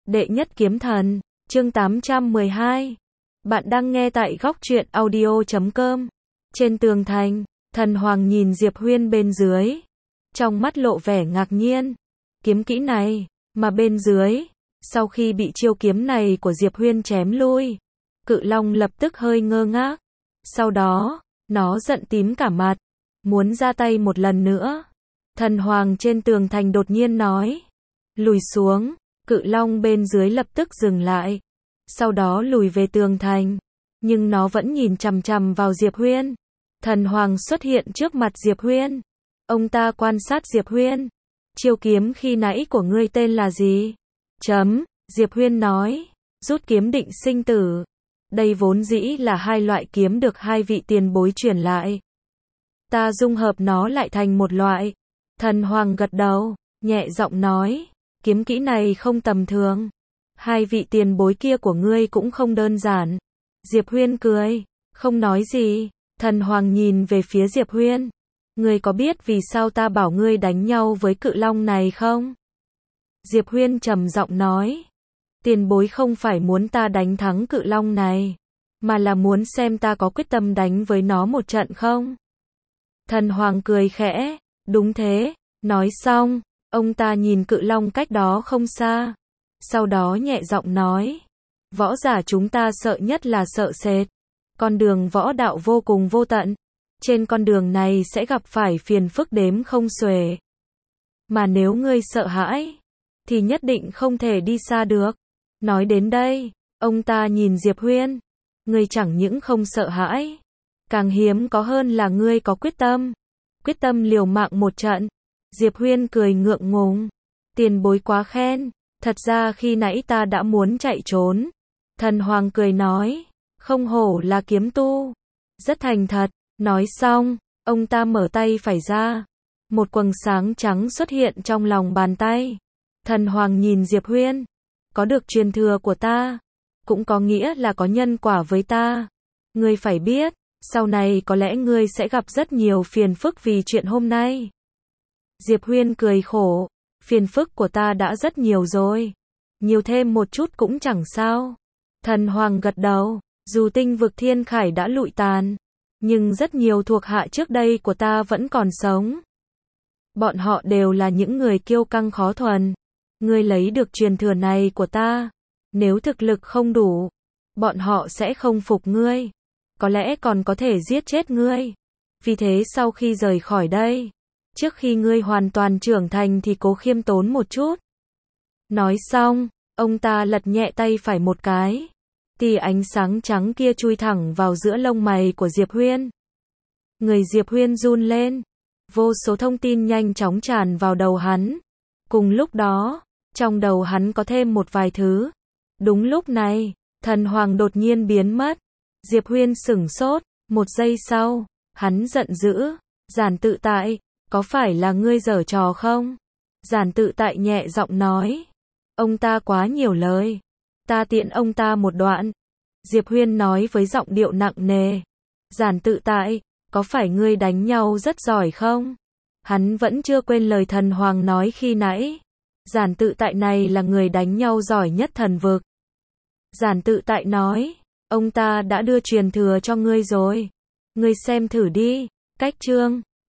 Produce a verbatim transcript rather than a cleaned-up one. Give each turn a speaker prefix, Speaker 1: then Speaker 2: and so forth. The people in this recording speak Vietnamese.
Speaker 1: Đệ nhất kiếm thần, chương tám trăm mười hai. Bạn đang nghe tại góc truyện audio chấm com. Trên tường thành, thần hoàng nhìn Diệp Huyên bên dưới. Trong mắt lộ vẻ ngạc nhiên. Kiếm kỹ này, mà bên dưới, sau khi bị chiêu kiếm này của Diệp Huyên chém lui, Cự Long lập tức hơi ngơ ngác. Sau đó, nó giận tím cả mặt, muốn ra tay một lần nữa. Thần hoàng trên tường thành đột nhiên nói, lùi xuống. Cự Long bên dưới lập tức dừng lại, sau đó lùi về tường thành, nhưng nó vẫn nhìn chằm chằm vào Diệp Huyên. Thần hoàng xuất hiện trước mặt Diệp Huyên. Ông ta quan sát Diệp Huyên. Chiêu kiếm khi nãy của ngươi tên là gì? Chấm, Diệp Huyên nói, rút kiếm định sinh tử. Đây vốn dĩ là hai loại kiếm được hai vị tiền bối truyền lại. Ta dung hợp nó lại thành một loại. Thần hoàng gật đầu, nhẹ giọng nói, kiếm kỹ này không tầm thường. Hai vị tiền bối kia của ngươi cũng không đơn giản. Diệp Huyên cười, không nói gì. Thần hoàng nhìn về phía Diệp Huyên. Ngươi có biết vì sao ta bảo ngươi đánh nhau với Cự Long này không? Diệp Huyên trầm giọng nói, tiền bối không phải muốn ta đánh thắng Cự Long này, mà là muốn xem ta có quyết tâm đánh với nó một trận không? Thần hoàng cười khẽ, đúng thế. Nói xong, ông ta nhìn Cự Long cách đó không xa. Sau đó nhẹ giọng nói, võ giả chúng ta sợ nhất là sợ sệt. Con đường võ đạo vô cùng vô tận. Trên con đường này sẽ gặp phải phiền phức đếm không xuể. Mà nếu ngươi sợ hãi, thì nhất định không thể đi xa được. Nói đến đây, ông ta nhìn Diệp Huyên. Ngươi chẳng những không sợ hãi, càng hiếm có hơn là ngươi có quyết tâm. Quyết tâm liều mạng một trận. Diệp Huyên cười ngượng ngùng. Tiền bối quá khen. Thật ra khi nãy ta đã muốn chạy trốn. Thần hoàng cười nói, không hổ là kiếm tu. Rất thành thật. Nói xong, ông ta mở tay phải ra. Một quầng sáng trắng xuất hiện trong lòng bàn tay. Thần hoàng nhìn Diệp Huyên. Có được truyền thừa của ta, cũng có nghĩa là có nhân quả với ta. Ngươi phải biết, sau này có lẽ ngươi sẽ gặp rất nhiều phiền phức vì chuyện hôm nay. Diệp Huyên cười khổ, phiền phức của ta đã rất nhiều rồi. Nhiều thêm một chút cũng chẳng sao. Thần hoàng gật đầu, dù tinh vực thiên khải đã lụi tàn, nhưng rất nhiều thuộc hạ trước đây của ta vẫn còn sống. Bọn họ đều là những người kiêu căng khó thuần. Ngươi lấy được truyền thừa này của ta, nếu thực lực không đủ, bọn họ sẽ không phục ngươi. Có lẽ còn có thể giết chết ngươi. Vì thế sau khi rời khỏi đây, trước khi ngươi hoàn toàn trưởng thành thì cố khiêm tốn một chút. Nói xong, ông ta lật nhẹ tay phải một cái. Tia ánh sáng trắng kia chui thẳng vào giữa lông mày của Diệp Huyên. Người Diệp Huyên run lên. Vô số thông tin nhanh chóng tràn vào đầu hắn. Cùng lúc đó, trong đầu hắn có thêm một vài thứ. Đúng lúc này, thần hoàng đột nhiên biến mất. Diệp Huyên sửng sốt. Một giây sau, hắn giận dữ. Giản Tự Tại, có phải là ngươi giở trò không? Giản Tự Tại nhẹ giọng nói. Ông ta quá nhiều lời. Ta tiện ông ta một đoạn. Diệp Huyên nói với giọng điệu nặng nề. Giản Tự Tại, có phải ngươi đánh nhau rất giỏi không? Hắn vẫn chưa quên lời thần hoàng nói khi nãy. Giản Tự Tại này là người đánh nhau giỏi nhất thần vực. Giản Tự Tại nói, ông ta đã đưa truyền thừa cho ngươi rồi. Ngươi xem thử đi. Cách chương